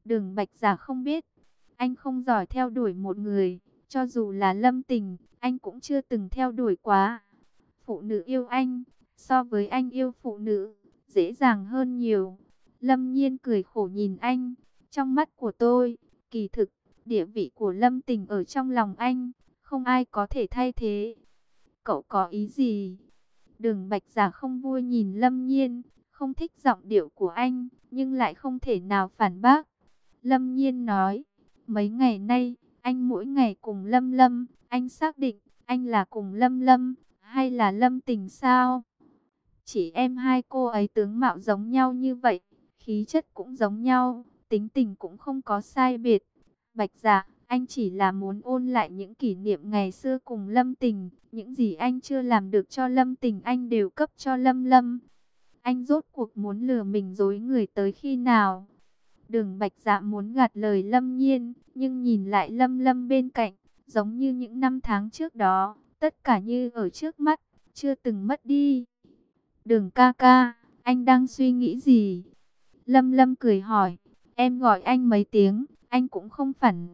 Đường Bạch Giả không biết, anh không giỏi theo đuổi một người, cho dù là Lâm Tình, anh cũng chưa từng theo đuổi quá. Phụ nữ yêu anh, so với anh yêu phụ nữ, dễ dàng hơn nhiều. Lâm Nhiên cười khổ nhìn anh, trong mắt của tôi, kỳ thực, địa vị của Lâm Tình ở trong lòng anh, không ai có thể thay thế. Cậu có ý gì? Đường Bạch Giả không vui nhìn Lâm Nhiên, không thích giọng điệu của anh, nhưng lại không thể nào phản bác. Lâm Nhiên nói, mấy ngày nay, anh mỗi ngày cùng Lâm Lâm, anh xác định, anh là cùng Lâm Lâm, hay là Lâm Tình sao? Chỉ em hai cô ấy tướng mạo giống nhau như vậy, khí chất cũng giống nhau, tính tình cũng không có sai biệt. Bạch Dạ, anh chỉ là muốn ôn lại những kỷ niệm ngày xưa cùng Lâm Tình, những gì anh chưa làm được cho Lâm Tình anh đều cấp cho Lâm Lâm. Anh rốt cuộc muốn lừa mình dối người tới khi nào? Đường Bạch Dạ muốn gạt lời Lâm Nhiên, nhưng nhìn lại Lâm Lâm bên cạnh, giống như những năm tháng trước đó, tất cả như ở trước mắt, chưa từng mất đi. Đường ca ca, anh đang suy nghĩ gì? Lâm Lâm cười hỏi, em gọi anh mấy tiếng, anh cũng không phản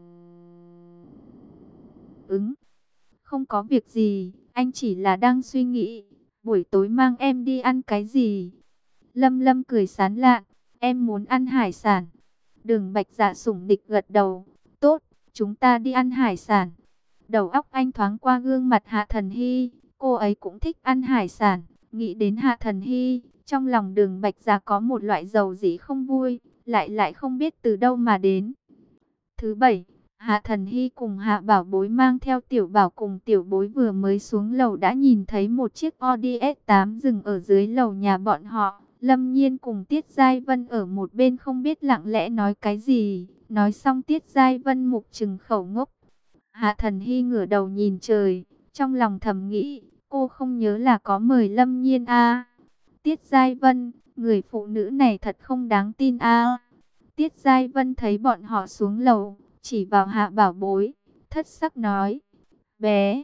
ứng. Không có việc gì, anh chỉ là đang suy nghĩ, buổi tối mang em đi ăn cái gì? Lâm Lâm cười sán lạn, em muốn ăn hải sản. Đường Bạch Dạ sủng nịch gật đầu, tốt, chúng ta đi ăn hải sản. Đầu óc anh thoáng qua gương mặt Hạ Thần Hy, cô ấy cũng thích ăn hải sản. Nghĩ đến Hạ Thần Hy, trong lòng Đường Bạch Dạ có một loại dầu dĩ không vui, lại không biết từ đâu mà đến. Thứ bảy, Hạ Thần Hy cùng Hạ Bảo Bối mang theo Tiểu Bảo cùng Tiểu Bối vừa mới xuống lầu đã nhìn thấy một chiếc Audi S8 dừng ở dưới lầu nhà bọn họ. Lâm Nhiên cùng Tiết Giai Vân ở một bên không biết lặng lẽ nói cái gì. Nói xong Tiết Giai Vân mục trừng khẩu ngốc. Hạ Thần Hy ngửa đầu nhìn trời, trong lòng thầm nghĩ, cô không nhớ là có mời Lâm Nhiên à. Tiết Giai Vân, người phụ nữ này thật không đáng tin à. Tiết Giai Vân thấy bọn họ xuống lầu, chỉ vào Hạ Bảo Bối, thất sắc nói, bé.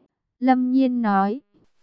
Lâm Nhiên nói,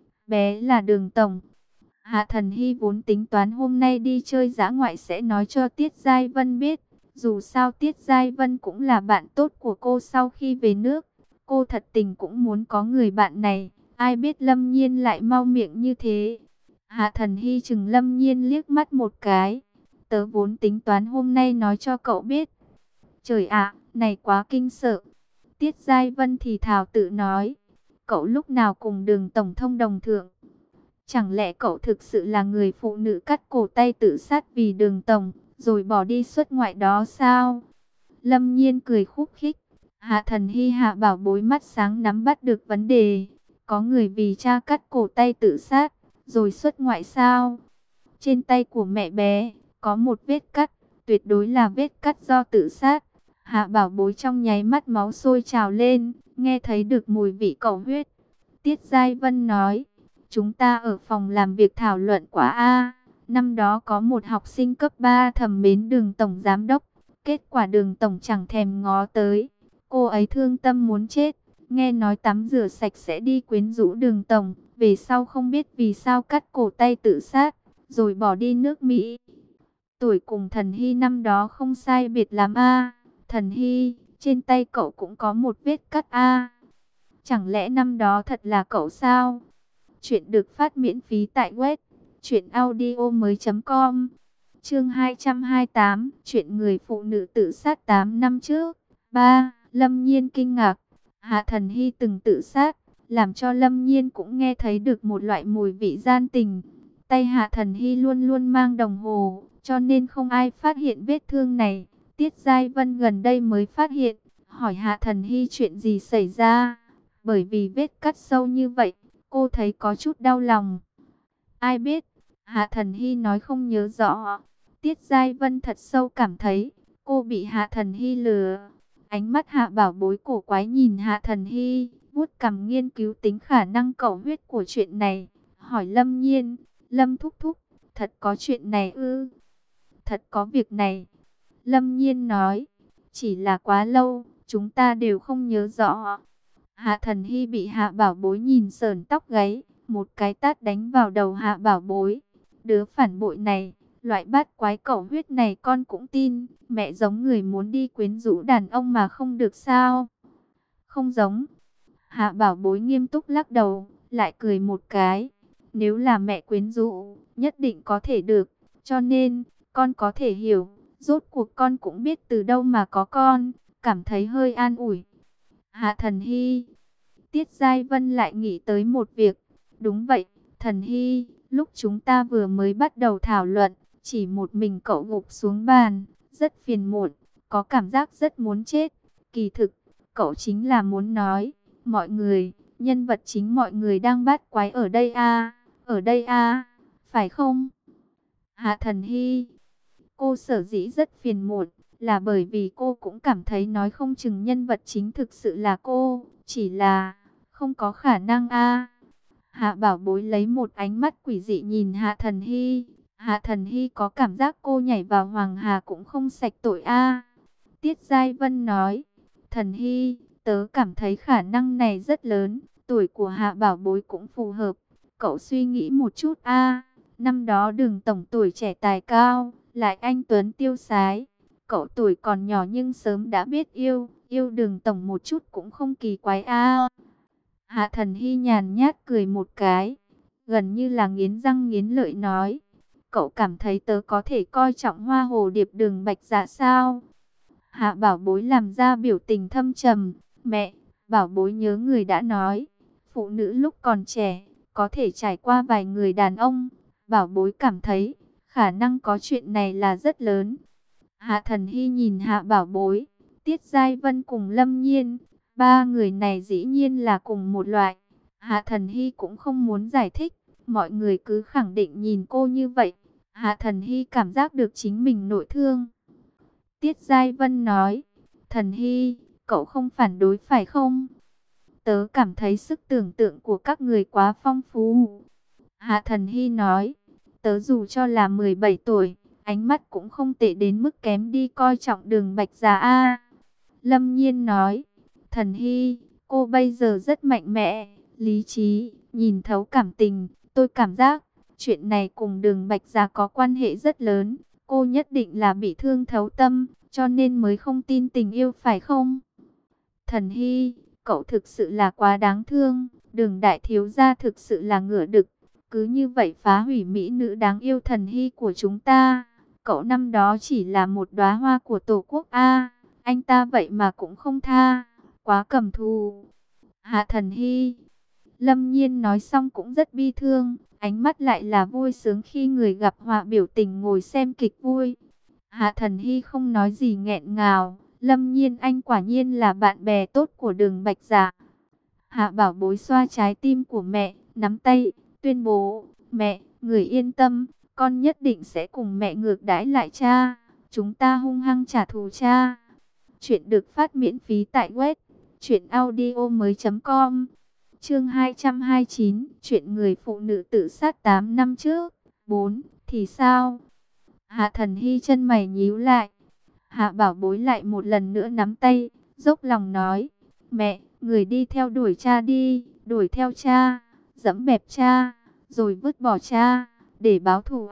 bé là Đường Tổng. Hạ Thần Hy vốn tính toán hôm nay đi chơi dã ngoại sẽ nói cho Tiết Giai Vân biết. Dù sao Tiết Giai Vân cũng là bạn tốt của cô sau khi về nước. Cô thật tình cũng muốn có người bạn này. Ai biết Lâm Nhiên lại mau miệng như thế. Hạ Thần Hy chừng Lâm Nhiên liếc mắt một cái. Tớ vốn tính toán hôm nay nói cho cậu biết. Trời ạ, này quá kinh sợ. Tiết Giai Vân thì thào tự nói. Cậu lúc nào cùng Đường Tổng thông đồng thượng? Chẳng lẽ cậu thực sự là người phụ nữ cắt cổ tay tự sát vì Đường Tổng, rồi bỏ đi xuất ngoại đó sao? Lâm Nhiên cười khúc khích. Hạ Thần Hy Hạ Bảo Bối mắt sáng nắm bắt được vấn đề. Có người vì cha cắt cổ tay tự sát, rồi xuất ngoại sao? Trên tay của mẹ bé, có một vết cắt, tuyệt đối là vết cắt do tự sát. Hạ Bảo Bối trong nháy mắt máu sôi trào lên, nghe thấy được mùi vị cầu huyết. Tiết Giai Vân nói, chúng ta ở phòng làm việc thảo luận quả A. Năm đó có một học sinh cấp 3 thầm mến Đường Tổng Giám đốc. Kết quả Đường Tổng chẳng thèm ngó tới. Cô ấy thương tâm muốn chết. Nghe nói tắm rửa sạch sẽ đi quyến rũ Đường Tổng. Về sau không biết vì sao cắt cổ tay tự sát, rồi bỏ đi nước Mỹ. Tuổi cùng Thần Hy năm đó không sai biệt lắm a. Thần Hy, trên tay cậu cũng có một vết cắt a. Chẳng lẽ năm đó thật là cậu sao? Chuyện được phát miễn phí tại web truyệnaudiomoi.com. Chương 228, chuyện người phụ nữ tự sát 8 năm trước. 3. Lâm Nhiên kinh ngạc. Hạ Thần Hy từng tự sát, làm cho Lâm Nhiên cũng nghe thấy được một loại mùi vị gian tình. Tay Hạ Thần Hy luôn luôn mang đồng hồ, cho nên không ai phát hiện vết thương này. Tiết Giai Vân gần đây mới phát hiện, hỏi Hạ Thần Hy chuyện gì xảy ra. Bởi vì vết cắt sâu như vậy, cô thấy có chút đau lòng. Ai biết, Hạ Thần Hy nói không nhớ rõ. Tiết Giai Vân thật sâu cảm thấy, cô bị Hạ Thần Hy lừa. Ánh mắt Hạ Bảo Bối cổ quái nhìn Hạ Thần Hy, vuốt cằm nghiên cứu tính khả năng cầu huyết của chuyện này. Hỏi Lâm Nhiên, Lâm thúc thúc, thật có chuyện này ư? Thật có việc này. Lâm Nhiên nói, chỉ là quá lâu, chúng ta đều không nhớ rõ. Hạ Thần Hy bị Hạ Bảo Bối nhìn sởn tóc gáy, một cái tát đánh vào đầu Hạ Bảo Bối. Đứa phản bội này, Loại bát quái cẩu huyết này con cũng tin. Mẹ giống người muốn đi quyến rũ đàn ông mà không được sao? Không giống. Hạ Bảo Bối nghiêm túc lắc đầu, lại cười một cái. Nếu là mẹ quyến rũ, nhất định có thể được. Cho nên, con có thể hiểu. Rốt cuộc con cũng biết từ đâu mà có con. Cảm thấy hơi an ủi. Hạ Thần Hy. Tiết Giai Vân lại nghĩ tới một việc. Đúng vậy, Thần Hy, lúc chúng ta vừa mới bắt đầu thảo luận, chỉ một mình cậu gục xuống bàn, rất phiền muộn, có cảm giác rất muốn chết. Kỳ thực, cậu chính là muốn nói, mọi người, nhân vật chính mọi người đang bắt quái ở đây ở đây phải không? Hạ Thần Hy, cô sở dĩ rất phiền muộn, là bởi vì cô cũng cảm thấy nói không chừng nhân vật chính thực sự là cô, chỉ là không có khả năng Hạ Bảo Bối lấy một ánh mắt quỷ dị nhìn Hạ Thần Hy. Hạ Thần Hy có cảm giác cô nhảy vào Hoàng Hà cũng không sạch tội Tiết Giai Vân nói, Thần Hy, tớ cảm thấy khả năng này rất lớn, tuổi của Hạ Bảo Bối cũng phù hợp. Cậu suy nghĩ một chút năm đó Đường tổng tuổi trẻ tài cao, lại anh tuấn tiêu sái. Cậu tuổi còn nhỏ nhưng sớm đã biết yêu Đường tổng một chút cũng không kỳ quái Hạ Thần Hy nhàn nhát cười một cái, gần như là nghiến răng nghiến lợi nói, cậu cảm thấy tớ có thể coi trọng hoa hồ điệp Đường Bạch Dạ sao? Hạ Bảo Bối làm ra biểu tình thâm trầm, mẹ, Bảo Bối nhớ người đã nói, phụ nữ lúc còn trẻ, có thể trải qua vài người đàn ông, Bảo Bối cảm thấy, khả năng có chuyện này là rất lớn. Hạ Thần Hy nhìn Hạ Bảo Bối, Tiết Giai Vân cùng Lâm Nhiên, ba người này dĩ nhiên là cùng một loại. Hạ Thần Hy cũng không muốn giải thích, mọi người cứ khẳng định nhìn cô như vậy. Hạ Thần Hy cảm giác được chính mình nội thương. Tiết Giai Vân nói, Thần Hy, cậu không phản đối phải không? Tớ cảm thấy sức tưởng tượng của các người quá phong phú. Hạ Thần Hy nói, tớ dù cho là 17 tuổi, ánh mắt cũng không tệ đến mức kém đi coi trọng Đường Bạch Dạ Lâm Nhiên nói, Thần Hy, cô bây giờ rất mạnh mẽ, lý trí, nhìn thấu cảm tình. Tôi cảm giác, chuyện này cùng Đường Bạch Dạ có quan hệ rất lớn. Cô nhất định là bị thương thấu tâm, cho nên mới không tin tình yêu phải không? Thần Hy, cậu thực sự là quá đáng thương. Đường đại thiếu gia thực sự là ngửa đực. Cứ như vậy phá hủy mỹ nữ đáng yêu Thần Hy của chúng ta. Cậu năm đó chỉ là một đóa hoa của Tổ quốc anh ta vậy mà cũng không tha. Quá cầm thù. Hạ Thần Hy. Lâm Nhiên nói xong cũng rất bi thương. Ánh mắt lại là vui sướng khi người gặp họa biểu tình ngồi xem kịch vui. Hạ Thần Hy không nói gì nghẹn ngào. Lâm Nhiên anh quả nhiên là bạn bè tốt của Đường Bạch Dạ. Hạ Bảo Bối xoa trái tim của mẹ, nắm tay, tuyên bố, mẹ, người yên tâm, con nhất định sẽ cùng mẹ ngược đãi lại cha. Chúng ta hung hăng trả thù cha. Chuyện được phát miễn phí tại web truyệnaudiomoi.com. Chương 229, chuyện người phụ nữ tự sát 8 năm trước. 4, thì sao? Hạ Thần Hy chân mày nhíu lại. Hạ Bảo Bối lại một lần nữa nắm tay, dốc lòng nói, mẹ, người đi theo đuổi cha đi, đuổi theo cha, dẫm bẹp cha, rồi vứt bỏ cha, để báo thù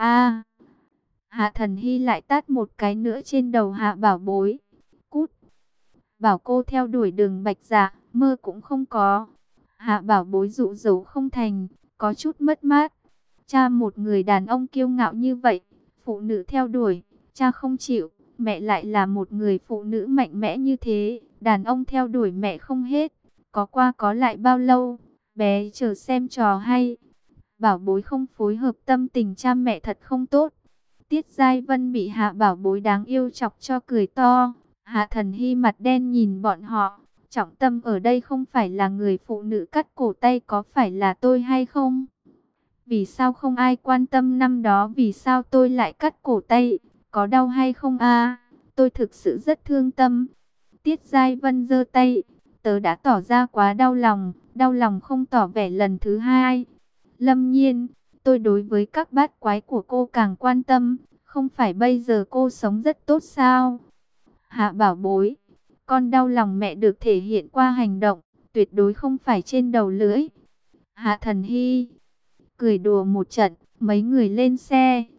Hạ Thần Hy lại tát một cái nữa trên đầu Hạ Bảo Bối. Cút! Bảo cô theo đuổi Đường Bạch Dạ, mơ cũng không có. Hạ Bảo Bối dụ dỗ không thành, có chút mất mát. Cha một người đàn ông kiêu ngạo như vậy, phụ nữ theo đuổi, cha không chịu. Mẹ lại là một người phụ nữ mạnh mẽ như thế, đàn ông theo đuổi mẹ không hết. Có qua có lại bao lâu, bé chờ xem trò hay. Bảo Bối không phối hợp, tâm tình cha mẹ thật không tốt. Tiết Giai Vân bị Hạ Bảo Bối đáng yêu chọc cho cười to. Hạ Thần Hy mặt đen nhìn bọn họ. Trọng tâm ở đây không phải là người phụ nữ cắt cổ tay có phải là tôi hay không? Vì sao không ai quan tâm năm đó vì sao tôi lại cắt cổ tay? Có đau hay không tôi thực sự rất thương tâm. Tiết Giai Vân giơ tay. Tớ đã tỏ ra quá đau lòng không tỏ vẻ lần thứ hai. Lâm Nhiên, tôi đối với các bát quái của cô càng quan tâm. Không phải bây giờ cô sống rất tốt sao? Hạ Bảo Bối, con đau lòng mẹ được thể hiện qua hành động, tuyệt đối không phải trên đầu lưỡi. Hạ Thần Hy cười đùa một trận, mấy người lên xe,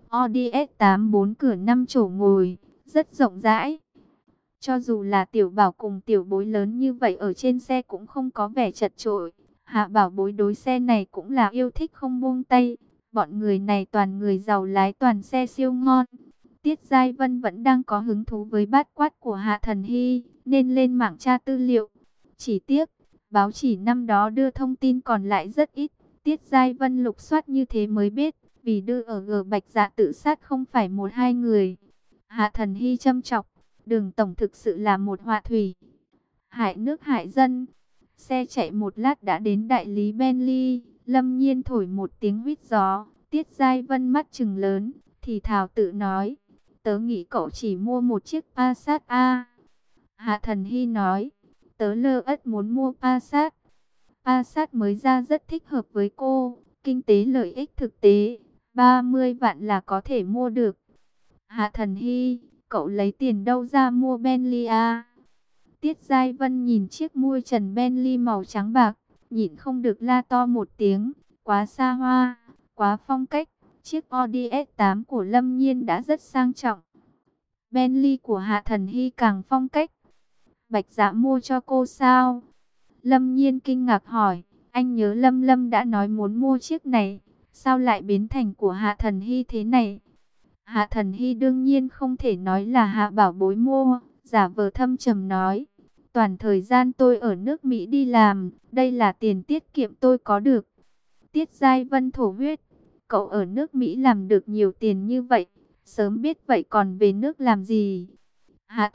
Audi S8 4 cửa 5 chỗ ngồi, rất rộng rãi. Cho dù là Tiểu Bảo cùng Tiểu Bối lớn như vậy ở trên xe cũng không có vẻ chật chội. Hạ Bảo Bối đối xe này cũng là yêu thích không buông tay. Bọn người này toàn người giàu lái toàn xe siêu ngon. Tiết Giai Vân vẫn đang có hứng thú với bát quát của Hạ Thần Hy, nên lên mạng tra tư liệu. Chỉ tiếc, báo chỉ năm đó đưa thông tin còn lại rất ít. Tiết Giai Vân lục soát như thế mới biết, vì đưa ở G Bạch Dạ tự sát không phải một hai người. Hạ Thần Hy châm chọc, Đường tổng thực sự là một họa thủy, hại nước hại dân. Xe chạy một lát đã đến đại lý Bentley. Lâm Nhiên thổi một tiếng huýt gió. Tiết Giai Vân mắt trừng lớn, thì thào tự nói, tớ nghĩ cậu chỉ mua một chiếc Passat A. Hạ Thần Hy nói, tớ lơ ất muốn mua Passat. Passat mới ra rất thích hợp với cô, kinh tế lợi ích thực tế, 30 vạn là có thể mua được. Hạ Thần Hy, cậu lấy tiền đâu ra mua Bentley à? Tiết Giai Vân nhìn chiếc mui trần Bentley màu trắng bạc, nhịn không được la to một tiếng, quá xa hoa, quá phong cách. Chiếc Audi S8 của Lâm Nhiên đã rất sang trọng. Bentley của Hạ Thần Hy càng phong cách. Bạch Dạ mua cho cô sao? Lâm Nhiên kinh ngạc hỏi, anh nhớ Lâm Lâm đã nói muốn mua chiếc này, sao lại biến thành của Hạ Thần Hy thế này? Hạ Thần Hy đương nhiên không thể nói là Hạ Bảo Bối mua, giả vờ thâm trầm nói, toàn thời gian tôi ở nước Mỹ đi làm, đây là tiền tiết kiệm tôi có được. Tiết Giai Vân thổ huyết, cậu ở nước Mỹ làm được nhiều tiền như vậy, sớm biết vậy còn về nước làm gì? Hạ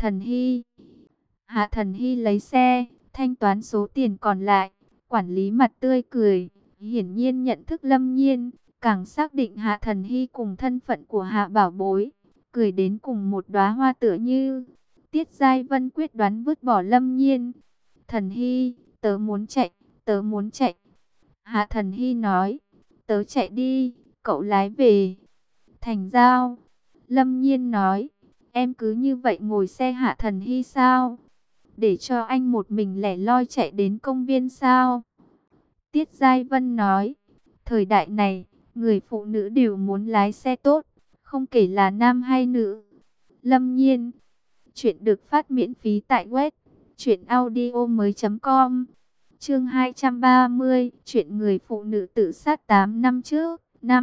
Thần Hy lấy xe, thanh toán số tiền còn lại, quản lý mặt tươi cười, hiển nhiên nhận thức Lâm Nhiên, càng xác định Hạ Thần Hy cùng thân phận của Hạ Bảo Bối, cười đến cùng một đóa hoa tựa như. Tiết Giai Vân quyết đoán vứt bỏ Lâm Nhiên. Thần Hy, tớ muốn chạy, tớ muốn chạy. Hạ Thần Hy nói, tớ chạy đi, cậu lái về. Thành Giao. Lâm Nhiên nói, em cứ như vậy ngồi xe Hạ Thần Hy sao? Để cho anh một mình lẻ loi chạy đến công viên sao? Tiết Giai Vân nói, thời đại này, người phụ nữ đều muốn lái xe tốt, không kể là nam hay nữ. Lâm Nhiên. Chuyện được phát miễn phí tại web truyệnaudiomoi.com. Chương 230, chuyện người phụ nữ tự sát 8 năm trước.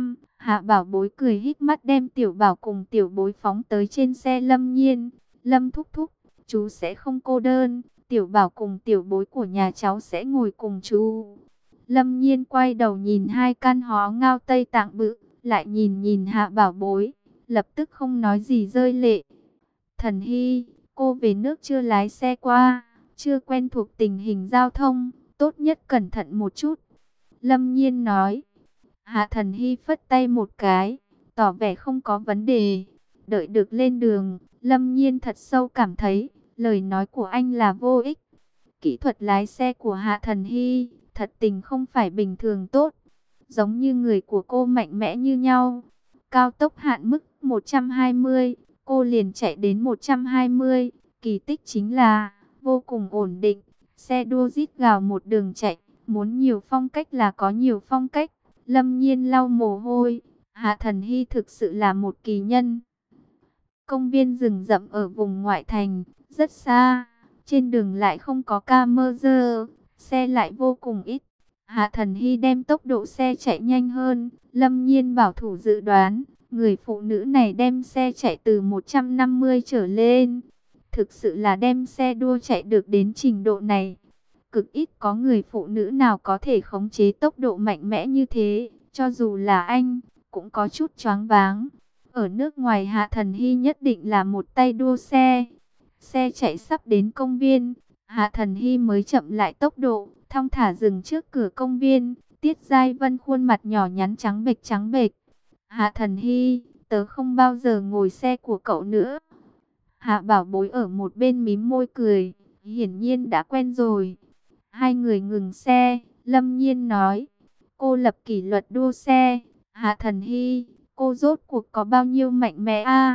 Hạ Bảo Bối cười híp mắt đem Tiểu Bảo cùng Tiểu Bối phóng tới trên xe Lâm Nhiên. Lâm thúc thúc, chú sẽ không cô đơn, Tiểu Bảo cùng Tiểu Bối của nhà cháu sẽ ngồi cùng chú. Lâm Nhiên quay đầu nhìn hai căn hó ngao Tây Tạng bự, lại nhìn Hạ Bảo Bối, lập tức không nói gì rơi lệ. Thần Hy, cô về nước chưa lái xe qua, chưa quen thuộc tình hình giao thông, tốt nhất cẩn thận một chút. Lâm Nhiên nói. Hạ Thần Hy phất tay một cái, tỏ vẻ không có vấn đề. Đợi được lên đường, Lâm Nhiên thật sâu cảm thấy, lời nói của anh là vô ích. Kỹ thuật lái xe của Hạ Thần Hy, thật tình không phải bình thường tốt. Giống như người của cô mạnh mẽ như nhau. Cao tốc hạn mức 120, cô liền chạy đến 120. Kỳ tích chính là, vô cùng ổn định. Xe đua rít gào một đường chạy, muốn nhiều phong cách là có nhiều phong cách. Lâm Nhiên lau mồ hôi, Hạ Thần Hy thực sự là một kỳ nhân. Công viên rừng rậm ở vùng ngoại thành, rất xa, trên đường lại không có camera, xe lại vô cùng ít. Hạ Thần Hy đem tốc độ xe chạy nhanh hơn, Lâm Nhiên bảo thủ dự đoán, người phụ nữ này đem xe chạy từ 150 trở lên. Thực sự là đem xe đua chạy được đến trình độ này. Cực ít có người phụ nữ nào có thể khống chế tốc độ mạnh mẽ như thế, cho dù là anh, cũng có chút choáng váng. Ở nước ngoài Hạ Thần Hy nhất định là một tay đua xe. Xe chạy sắp đến công viên, Hạ Thần Hy mới chậm lại tốc độ, thong thả dừng trước cửa công viên. Tiết Giai Vân khuôn mặt nhỏ nhắn trắng bệch trắng bệch. Hạ Thần Hy, tớ không bao giờ ngồi xe của cậu nữa. Hạ Bảo Bối ở một bên mím môi cười, hiển nhiên đã quen rồi. Hai người ngừng xe, Lâm Nhiên nói, cô lập kỷ luật đua xe. Hạ Thần Hy, cô rốt cuộc có bao nhiêu mạnh mẽ a?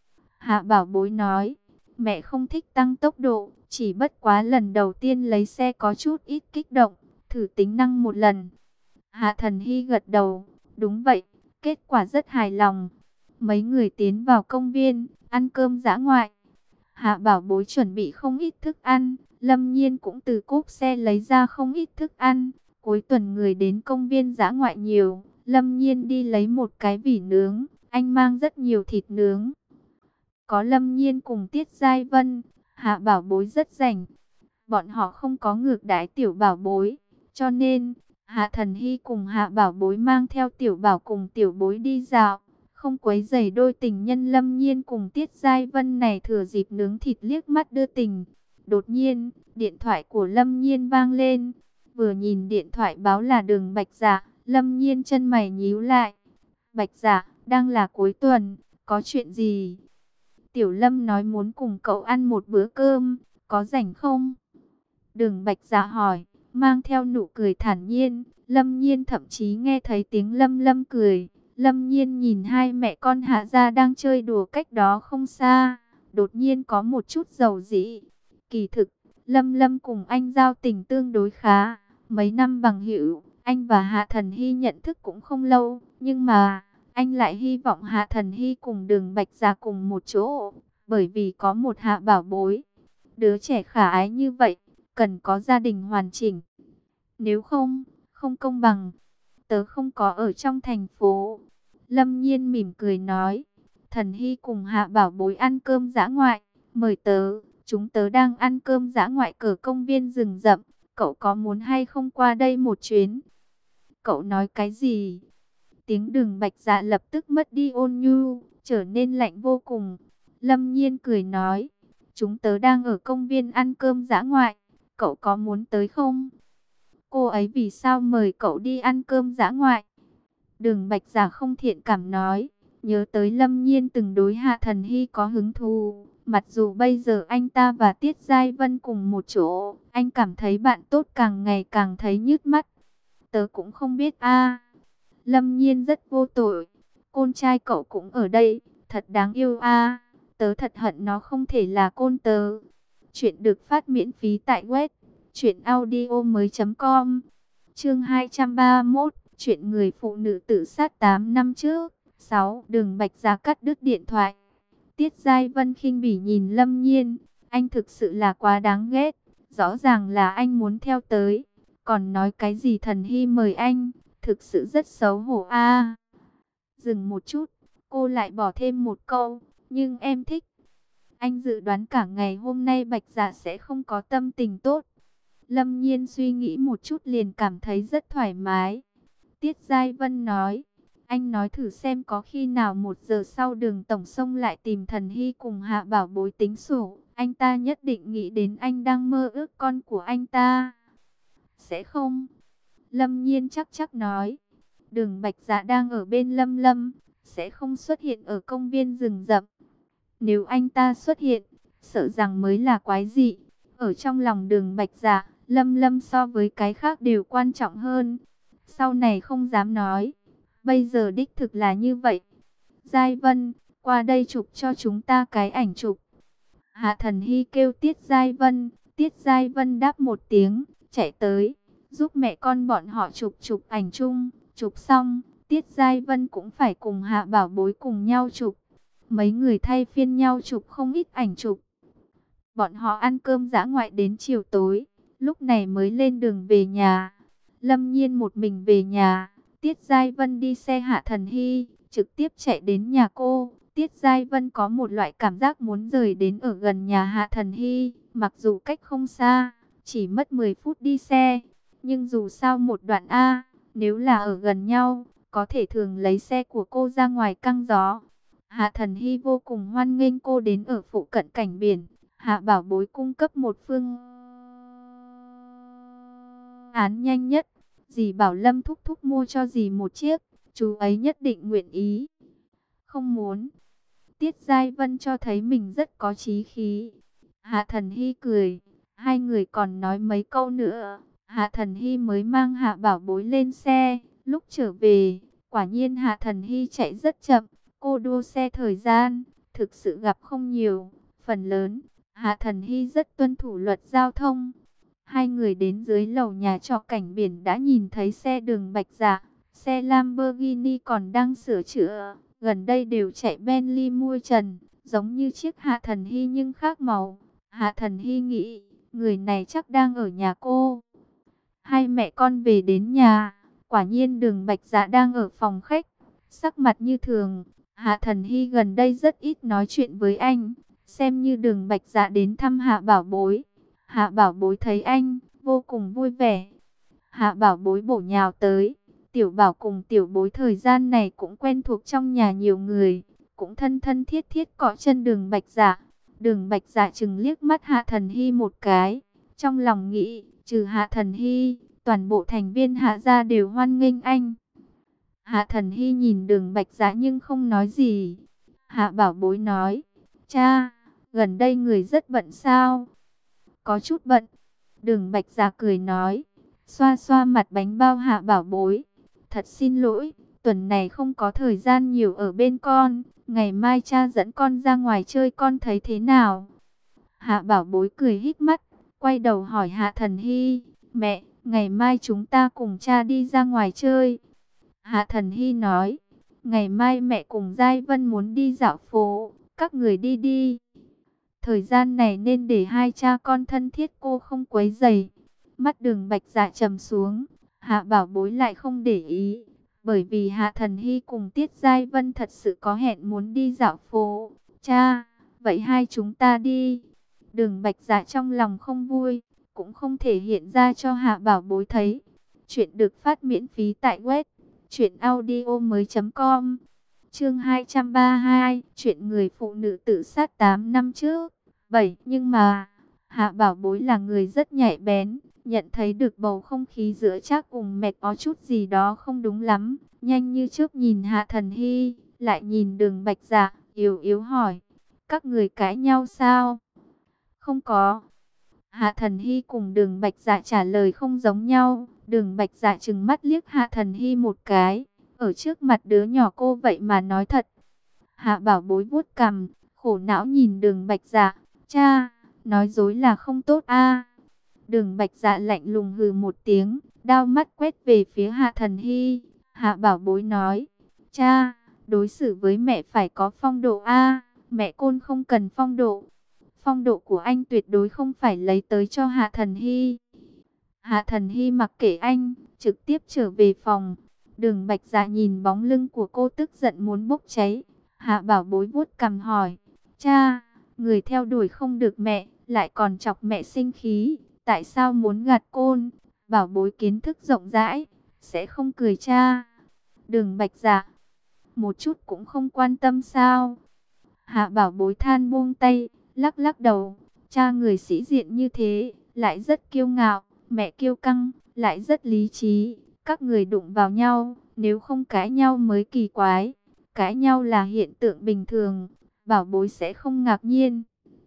Hạ Bảo Bối nói, mẹ không thích tăng tốc độ, chỉ bất quá lần đầu tiên lấy xe có chút ít kích động, thử tính năng một lần. Hạ Thần Hy gật đầu, đúng vậy, kết quả rất hài lòng. Mấy người tiến vào công viên, ăn cơm dã ngoại. Hạ Bảo Bối chuẩn bị không ít thức ăn, Lâm Nhiên cũng từ cốp xe lấy ra không ít thức ăn. Cuối tuần người đến công viên dã ngoại nhiều, Lâm Nhiên đi lấy một cái vỉ nướng, anh mang rất nhiều thịt nướng. Có Lâm Nhiên cùng Tiết Giai Vân, Hạ Bảo Bối rất rảnh. Bọn họ không có ngược đãi Tiểu Bảo Bối, cho nên Hạ Thần Hy cùng Hạ Bảo Bối mang theo Tiểu Bảo cùng Tiểu Bối đi dạo, không quấy rầy đôi tình nhân Lâm Nhiên cùng Tiết Giai Vân này thừa dịp nướng thịt liếc mắt đưa tình. Đột nhiên, điện thoại của Lâm Nhiên vang lên. Vừa nhìn điện thoại báo là Đường Bạch Dạ, Lâm Nhiên chân mày nhíu lại. Bạch Dạ, đang là cuối tuần, có chuyện gì? Tiểu Lâm nói muốn cùng cậu ăn một bữa cơm, có rảnh không? Đường Bạch Dạ hỏi, mang theo nụ cười thản nhiên. Lâm Nhiên thậm chí nghe thấy tiếng Lâm Lâm cười. Lâm Nhiên nhìn hai mẹ con Hạ gia đang chơi đùa cách đó không xa, đột nhiên có một chút dầu dĩ. Kỳ thực, Lâm Lâm cùng anh giao tình tương đối khá, mấy năm bằng hữu, anh và Hạ Thần Hy nhận thức cũng không lâu, nhưng mà anh lại hy vọng Hạ Thần Hy cùng Đường Bạch Dạ cùng một chỗ, bởi vì có một Hạ Bảo Bối. Đứa trẻ khả ái như vậy, cần có gia đình hoàn chỉnh. Nếu không, không công bằng. Tớ không có ở trong thành phố. Lâm Nhiên mỉm cười nói. Thần Hy cùng Hạ Bảo Bối ăn cơm dã ngoại. Mời tớ, chúng tớ đang ăn cơm dã ngoại ở công viên rừng rậm. Cậu có muốn hay không qua đây một chuyến? Cậu nói cái gì? Tiếng Đường Bạch Dạ lập tức mất đi ôn nhu, trở nên lạnh vô cùng. Lâm Nhiên cười nói. Chúng tớ đang ở công viên ăn cơm dã ngoại. Cậu có muốn tới không? Cô ấy vì sao mời cậu đi ăn cơm dã ngoại? Đường Bạch Dạ không thiện cảm nói. Nhớ tới Lâm Nhiên từng đối Hạ Thần Hy có hứng thú. Mặc dù bây giờ anh ta và Tiết Giai Vân cùng một chỗ, anh cảm thấy bạn tốt càng ngày càng thấy nhức mắt. Tớ cũng không biết a. Lâm Nhiên rất vô tội. Con trai cậu cũng ở đây, thật đáng yêu a. Tớ thật hận nó không thể là con tớ. Chuyện được phát miễn phí tại web truyệnaudiomoi.com. Chương 231, chuyện người phụ nữ tự sát 8 năm trước. 6. Đường Bạch Dạ cắt đứt điện thoại. Tiết Giai Vân khinh bỉ nhìn Lâm Nhiên, anh thực sự là quá đáng ghét, rõ ràng là anh muốn theo tới, còn nói cái gì Thần Hy mời anh, thực sự rất xấu hổ a. Dừng một chút, cô lại bỏ thêm một câu, nhưng em thích. Anh dự đoán cả ngày hôm nay Bạch Dạ sẽ không có tâm tình tốt. Lâm Nhiên suy nghĩ một chút liền cảm thấy rất thoải mái. Tiết Giai Vân nói, anh nói thử xem có khi nào 1 giờ sau Đường tổng xông lại tìm Thần Hy cùng Hạ Bảo Bối tính sổ. Anh ta nhất định nghĩ đến anh đang mơ ước con của anh ta. Sẽ không? Lâm Nhiên chắc nói. Đường Bạch Dạ đang ở bên Lâm Lâm, sẽ không xuất hiện ở công viên rừng rậm. Nếu anh ta xuất hiện, sợ rằng mới là quái dị. Ở trong lòng Đường Bạch Dạ, Lâm Lâm so với cái khác đều quan trọng hơn. Sau này không dám nói, bây giờ đích thực là như vậy. Giai Vân, qua đây chụp cho chúng ta cái ảnh chụp. Hạ Thần Hy kêu Tiết Giai Vân. Tiết Giai Vân đáp một tiếng, chạy tới, giúp mẹ con bọn họ chụp ảnh chung. Chụp xong, Tiết Giai Vân cũng phải cùng Hạ Bảo Bối cùng nhau chụp. Mấy người thay phiên nhau chụp không ít ảnh chụp. Bọn họ ăn cơm dã ngoại đến chiều tối, lúc này mới lên đường về nhà. Lâm Nhiên một mình về nhà, Tiết Giai Vân đi xe Hạ Thần Hy, trực tiếp chạy đến nhà cô. Tiết Giai Vân có một loại cảm giác muốn rời đến ở gần nhà Hạ Thần Hy, mặc dù cách không xa, chỉ mất 10 phút đi xe. Nhưng dù sao một đoạn A, nếu là ở gần nhau, có thể thường lấy xe của cô ra ngoài căng gió. Hạ Thần Hy vô cùng hoan nghênh cô đến ở phụ cận cảnh biển. Hạ Bảo Bối cung cấp một phương án nhanh nhất. Dì bảo Lâm thúc thúc mua cho dì một chiếc, chú ấy nhất định nguyện ý. Không muốn. Tiết Giai Vân cho thấy mình rất có chí khí. Hạ Thần Hy cười. Hai người còn nói mấy câu nữa, Hạ Thần Hy mới mang Hạ Bảo Bối lên xe. Lúc trở về, quả nhiên Hạ Thần Hy chạy rất chậm. Cô đua xe thời gian, thực sự gặp không nhiều. Phần lớn, Hạ Thần Hy rất tuân thủ luật giao thông. Hai người đến dưới lầu nhà trọ cảnh biển đã nhìn thấy xe Đường Bạch Dạ. Xe Lamborghini còn đang sửa chữa. gần đây đều chạy Bentley mui trần, giống như chiếc Hạ Thần Hy nhưng khác màu. Hạ Thần Hy nghĩ, người này chắc đang ở nhà cô. Hai mẹ con về đến nhà, quả nhiên Đường Bạch Dạ đang ở phòng khách, sắc mặt như thường. Hạ Thần Hy gần đây rất ít nói chuyện với anh, xem như Đường Bạch Dạ đến thăm Hạ Bảo Bối. Hạ Bảo Bối thấy anh, vô cùng vui vẻ. Hạ Bảo Bối bổ nhào tới. Tiểu Bảo cùng Tiểu Bối thời gian này cũng quen thuộc trong nhà nhiều người, cũng thân thân thiết thiết cọ chân Đường Bạch Dạ. Đường Bạch Dạ chừng liếc mắt Hạ Thần Hy một cái, trong lòng nghĩ, trừ Hạ Thần Hy, toàn bộ thành viên Hạ gia đều hoan nghênh anh. Hạ Thần Hy nhìn Đường Bạch Dạ nhưng không nói gì. Hạ Bảo Bối nói, cha, gần đây người rất bận sao? Có chút bận. Đường Bạch Dạ cười nói, xoa xoa mặt bánh bao Hạ Bảo Bối. Thật xin lỗi, tuần này không có thời gian nhiều ở bên con. Ngày mai cha dẫn con ra ngoài chơi, con thấy thế nào? Hạ Bảo Bối cười híp mắt, quay đầu hỏi Hạ Thần Hy, mẹ, ngày mai chúng ta cùng cha đi ra ngoài chơi. Hạ Thần Hy nói, ngày mai mẹ cùng Giai Vân muốn đi dạo phố, các người đi đi. Thời gian này nên để hai cha con thân thiết, cô không quấy rầy. Mắt Đường Bạch Dạ trầm xuống, Hạ Bảo Bối lại không để ý, bởi vì Hạ Thần Hy cùng Tiết Giai Vân thật sự có hẹn muốn đi dạo phố. Cha, vậy hai chúng ta đi. Đường Bạch Dạ trong lòng không vui, cũng không thể hiện ra cho Hạ Bảo Bối thấy. Chuyện được phát miễn phí tại web truyệnaudiomoi.com. Chương 232, chuyện người phụ nữ tự sát 8 năm trước. 7. Nhưng mà, Hạ Bảo Bối là người rất nhạy bén, nhận thấy được bầu không khí giữa Trác cùng Mẹt có chút gì đó không đúng lắm. Nhanh như chớp nhìn Hạ Thần Hy, lại nhìn Đường Bạch Dạ, yếu yếu hỏi, các người cãi nhau sao? Không có. Hạ Thần Hy cùng Đường Bạch Dạ trả lời không giống nhau. Đường Bạch Dạ trừng mắt liếc Hạ Thần Hy một cái, ở trước mặt đứa nhỏ cô vậy mà nói thật. Hạ Bảo Bối vuốt cằm, khổ não nhìn Đường Bạch Dạ, cha, nói dối là không tốt a. Đường Bạch Dạ lạnh lùng hừ một tiếng, đao mắt quét về phía Hạ Thần Hy. Hạ Bảo Bối nói, cha, đối xử với mẹ phải có phong độ a, mẹ Côn không cần phong độ. Phong độ của anh tuyệt đối không phải lấy tới cho Hạ Thần Hy. Hạ Thần Hy mặc kệ anh, trực tiếp trở về phòng. Đường Bạch Dạ nhìn bóng lưng của cô tức giận muốn bốc cháy. Hạ Bảo Bối vuốt cằm hỏi, cha, người theo đuổi không được mẹ, lại còn chọc mẹ sinh khí, tại sao muốn gạt Côn? Bảo Bối kiến thức rộng rãi, sẽ không cười cha. Đường Bạch Dạ, một chút cũng không quan tâm sao? Hạ Bảo Bối than buông tay, lắc lắc đầu, cha người sĩ diện như thế, lại rất kiêu ngạo, mẹ kiêu căng, lại rất lý trí. Các người đụng vào nhau, nếu không cãi nhau mới kỳ quái. Cãi nhau là hiện tượng bình thường, Bảo Bối sẽ không ngạc nhiên.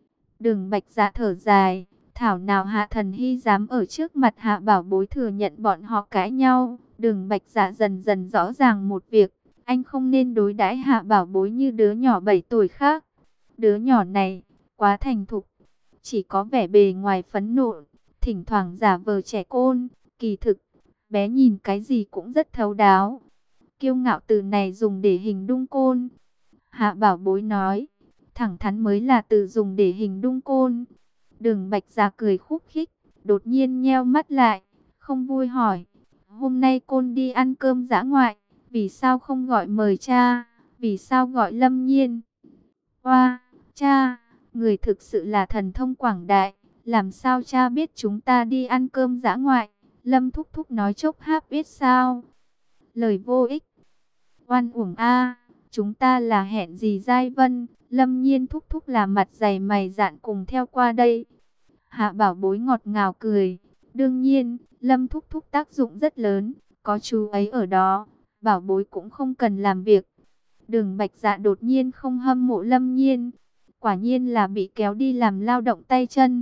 Đường Bạch Dạ thở dài, thảo nào Hạ Thần Hy dám ở trước mặt Hạ Bảo Bối thừa nhận bọn họ cãi nhau. Đường Bạch Dạ dần dần rõ ràng một việc, anh không nên đối đãi Hạ Bảo Bối như đứa nhỏ 7 tuổi khác. Đứa nhỏ này quá thành thục, chỉ có vẻ bề ngoài phẫn nộ, thỉnh thoảng giả vờ trẻ con, kỳ thực bé nhìn cái gì cũng rất thấu đáo. Kiêu ngạo từ này dùng để hình dung Côn. Hạ Bảo Bối nói, thẳng thắn mới là từ dùng để hình dung Côn. Đường Bạch Dạ cười khúc khích, đột nhiên nheo mắt lại, không vui hỏi, hôm nay Côn đi ăn cơm dã ngoại, vì sao không gọi mời cha, vì sao gọi Lâm Nhiên? Oa, cha, người thực sự là thần thông quảng đại, làm sao cha biết chúng ta đi ăn cơm dã ngoại? Lâm Thúc Thúc nói chốc háp biết sao? Lời vô ích. Oan uổng a, chúng ta là hẹn gì Giai Vân, Lâm Nhiên Thúc Thúc là mặt dày mày dạn cùng theo qua đây. Hạ Bảo Bối ngọt ngào cười, đương nhiên, Lâm Thúc Thúc tác dụng rất lớn, có chú ấy ở đó, Bảo Bối cũng không cần làm việc. Đường Bạch Dạ đột nhiên không hâm mộ Lâm Nhiên, quả nhiên là bị kéo đi làm lao động tay chân.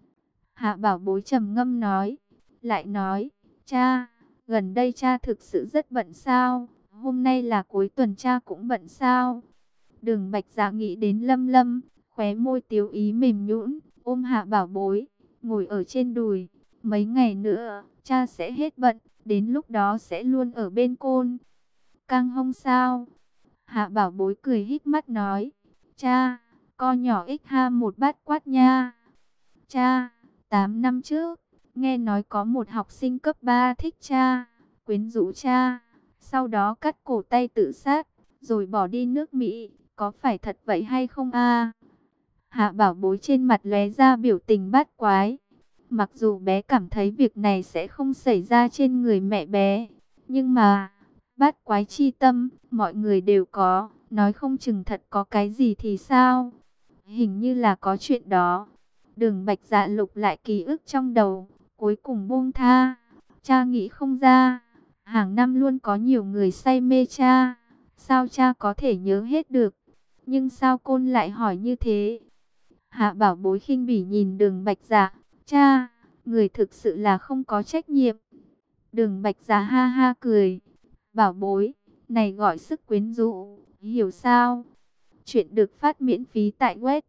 Hạ Bảo Bối trầm ngâm nói, lại nói, cha, gần đây cha thực sự rất bận sao, hôm nay là cuối tuần cha cũng bận sao? Đường Bạch Dạ nghĩ đến Lâm Lâm, khóe môi tiếu ý mềm nhũn, ôm Hạ Bảo Bối, ngồi ở trên đùi, mấy ngày nữa, cha sẽ hết bận, đến lúc đó sẽ luôn ở bên Côn. Căng hông sao? Hạ Bảo Bối cười híp mắt nói, cha, con nhỏ ích ha một bát quát nha. Cha, 8 năm trước, nghe nói có một học sinh cấp 3 thích cha, quyến rũ cha, sau đó cắt cổ tay tự sát, rồi bỏ đi nước Mỹ, có phải thật vậy hay không a? Hạ Bảo Bối trên mặt lóe ra biểu tình bát quái. Mặc dù bé cảm thấy việc này sẽ không xảy ra trên người mẹ bé, nhưng mà bát quái chi tâm, mọi người đều có, nói không chừng thật có cái gì thì sao? Hình như là có chuyện đó. Đường Bạch Dạ lục lại ký ức trong đầu, cuối cùng buông tha. Cha nghĩ không ra, hàng năm luôn có nhiều người say mê cha, sao cha có thể nhớ hết được? Nhưng sao Côn lại hỏi như thế? Hạ Bảo Bối khinh bỉ nhìn Đường Bạch Dạ, cha, người thực sự là không có trách nhiệm. Đường Bạch Dạ ha ha cười, Bảo Bối, này gọi sức quyến rũ, hiểu sao? Chuyện được phát miễn phí tại web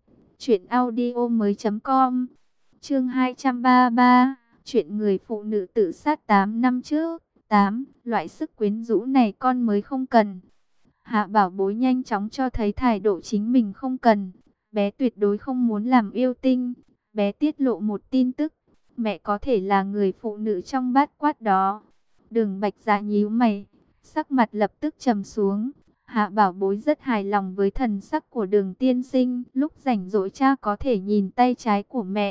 truyệnaudiomoi.com. Chương 233, chuyện người phụ nữ tự sát 8 năm trước. 8, loại sức quyến rũ này con mới không cần. Hạ Bảo Bối nhanh chóng cho thấy thái độ chính mình không cần. Bé tuyệt đối không muốn làm yêu tinh. Bé tiết lộ một tin tức, mẹ có thể là người phụ nữ trong bát quát đó. Đường Bạch Dạ nhíu mày, sắc mặt lập tức trầm xuống. Hạ Bảo Bối rất hài lòng với thần sắc của Đường tiên sinh, lúc rảnh rỗi cha có thể nhìn tay trái của mẹ.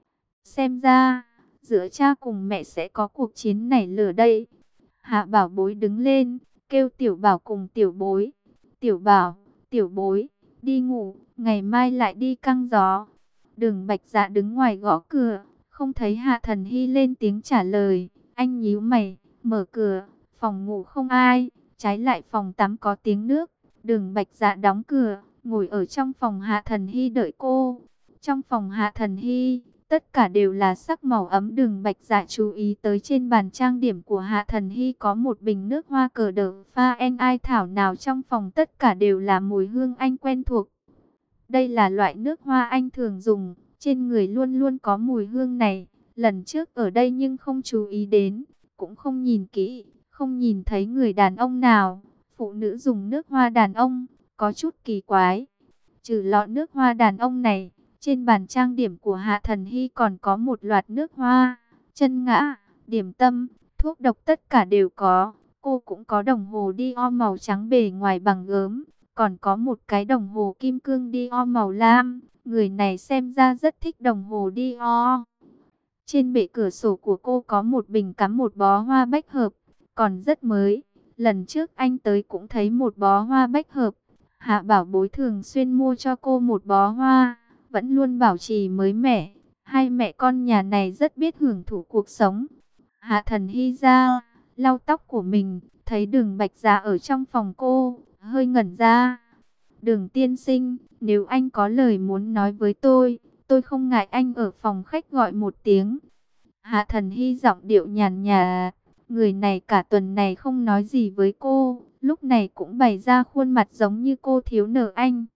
Xem ra, giữa cha cùng mẹ sẽ có cuộc chiến nảy lửa đây. Hạ Bảo Bối đứng lên, kêu Tiểu Bảo cùng Tiểu Bối. Tiểu Bảo, Tiểu Bối, đi ngủ, ngày mai lại đi căng gió. Đường Bạch Dạ đứng ngoài gõ cửa, không thấy Hạ Thần Hy lên tiếng trả lời. Anh nhíu mày, mở cửa, phòng ngủ không ai, trái lại phòng tắm có tiếng nước. Đường Bạch Dạ đóng cửa, ngồi ở trong phòng Hạ Thần Hy đợi cô. Trong phòng Hạ Thần Hy, tất cả đều là sắc màu ấm. Đường Bạch Dạ chú ý tới trên bàn trang điểm của Hạ Thần Hy có một bình nước hoa cờ đờ pha en ai thảo nào trong phòng, tất cả đều là mùi hương anh quen thuộc. Đây là loại nước hoa anh thường dùng, trên người luôn luôn có mùi hương này. Lần trước ở đây nhưng không chú ý đến, cũng không nhìn kỹ, không nhìn thấy người đàn ông nào. Phụ nữ dùng nước hoa đàn ông, có chút kỳ quái. Trừ lọ nước hoa đàn ông này, trên bàn trang điểm của Hạ Thần Hy còn có một loạt nước hoa, chân ngã, điểm tâm, thuốc độc tất cả đều có. Cô cũng có đồng hồ Dior màu trắng bề ngoài bằng gớm, còn có một cái đồng hồ kim cương Dior màu lam. Người này xem ra rất thích đồng hồ Dior. Trên bệ cửa sổ của cô có một bình cắm một bó hoa bách hợp, còn rất mới. Lần trước anh tới cũng thấy một bó hoa bách hợp. Hạ Bảo Bối thường xuyên mua cho cô một bó hoa, vẫn luôn bảo trì mới mẻ. Hai mẹ con nhà này rất biết hưởng thụ cuộc sống. Hạ Thần Hy ra, lau tóc của mình, thấy Đường Bạch Dạ ở trong phòng cô, hơi ngẩn ra. Đường tiên sinh, nếu anh có lời muốn nói với tôi không ngại anh ở phòng khách gọi một tiếng. Hạ Thần Hy giọng điệu nhàn nhạt, người này cả tuần này không nói gì với cô, lúc này cũng bày ra khuôn mặt giống như cô thiếu nợ anh.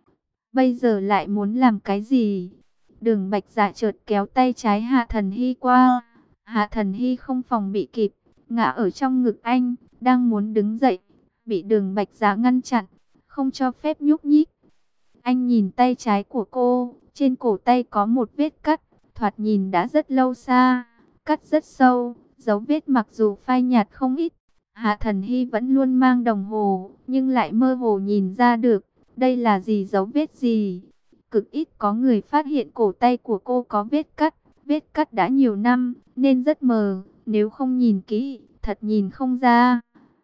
Bây giờ lại muốn làm cái gì? Đường Bạch Dạ chợt kéo tay trái Hạ Thần Hy qua. Hạ Thần Hy không phòng bị kịp, ngã ở trong ngực anh, đang muốn đứng dậy, bị Đường Bạch Dạ ngăn chặn, không cho phép nhúc nhích. Anh nhìn tay trái của cô, trên cổ tay có một vết cắt, thoạt nhìn đã rất lâu xa, cắt rất sâu, dấu vết mặc dù phai nhạt không ít. Hạ Thần Hy vẫn luôn mang đồng hồ, nhưng lại mơ hồ nhìn ra được, đây là gì, dấu vết gì. Cực ít có người phát hiện cổ tay của cô có vết cắt đã nhiều năm, nên rất mờ, nếu không nhìn kỹ, thật nhìn không ra.